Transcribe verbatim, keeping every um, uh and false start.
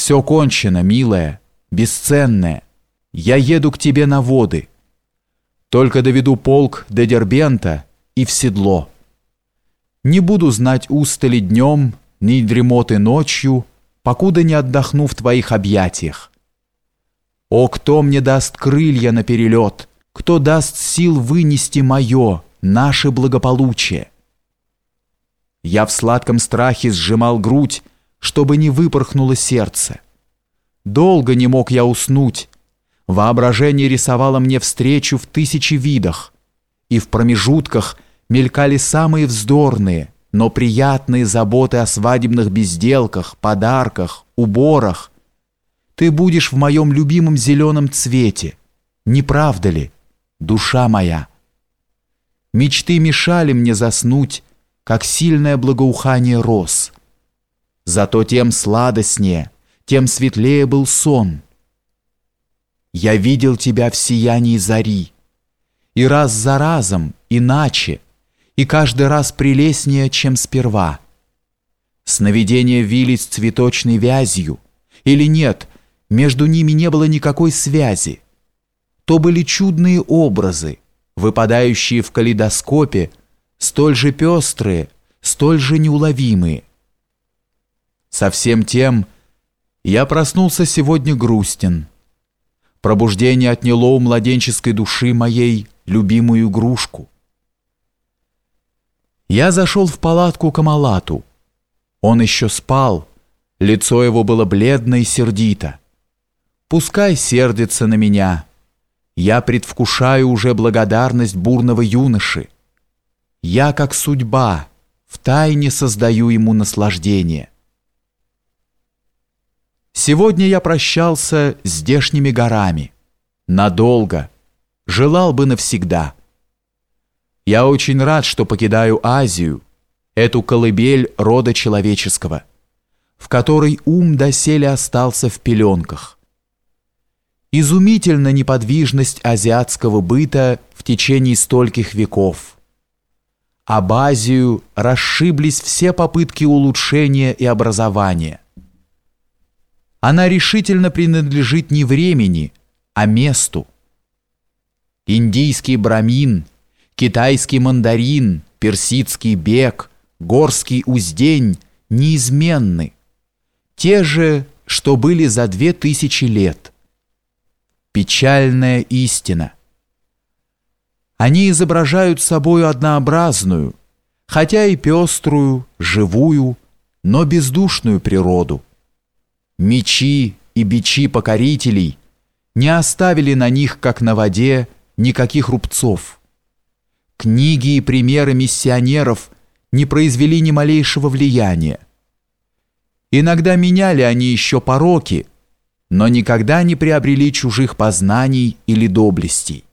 Все кончено, милая, бесценная. Я еду к тебе на воды. Только доведу полк до Дербента и в седло. Не буду знать устали днем, ни дремоты ночью, покуда не отдохну в твоих объятиях. О, кто мне даст крылья на перелет, кто даст сил вынести мое, наше благополучие? Я в сладком страхе сжимал грудь, чтобы не выпорхнуло сердце. Долго не мог я уснуть. Воображение рисовало мне встречу в тысячи видах, и в промежутках мелькали самые вздорные, но приятные заботы о свадебных безделках, подарках, уборах. Ты будешь в моем любимом зеленом цвете, не правда ли, душа моя? Мечты мешали мне заснуть, как сильное благоухание роз. Зато тем сладостнее, тем светлее был сон. Я видел тебя в сиянии зари, и раз за разом иначе, и каждый раз прелестнее, чем сперва. Сновидения вились цветочной вязью, или нет, между ними не было никакой связи. То были чудные образы, выпадающие в калейдоскопе, столь же пестрые, столь же неуловимые. Со всем тем я проснулся сегодня грустен. Пробуждение отняло у младенческой души моей любимую игрушку. Я зашел в палатку к Амалату. Он еще спал, лицо его было бледно и сердито. Пускай сердится на меня. Я предвкушаю уже благодарность бурного юноши. Я, как судьба, втайне создаю ему наслаждение. Сегодня я прощался с здешними горами. Надолго. Желал бы навсегда. Я очень рад, что покидаю Азию, эту колыбель рода человеческого, в которой ум доселе остался в пеленках. Изумительна неподвижность азиатского быта в течение стольких веков. Об Азию расшиблись все попытки улучшения и образования. Она решительно принадлежит не времени, а месту. Индийский брамин, китайский мандарин, персидский бег, горский уздень неизменны, те же, что были за две тысячи лет. Печальная истина. Они изображают собою однообразную, хотя и пеструю, живую, но бездушную природу. Мечи и бичи покорителей не оставили на них, как на воде, никаких рубцов. Книги и примеры миссионеров не произвели ни малейшего влияния. Иногда меняли они еще пороки, но никогда не приобрели чужих познаний или доблестей.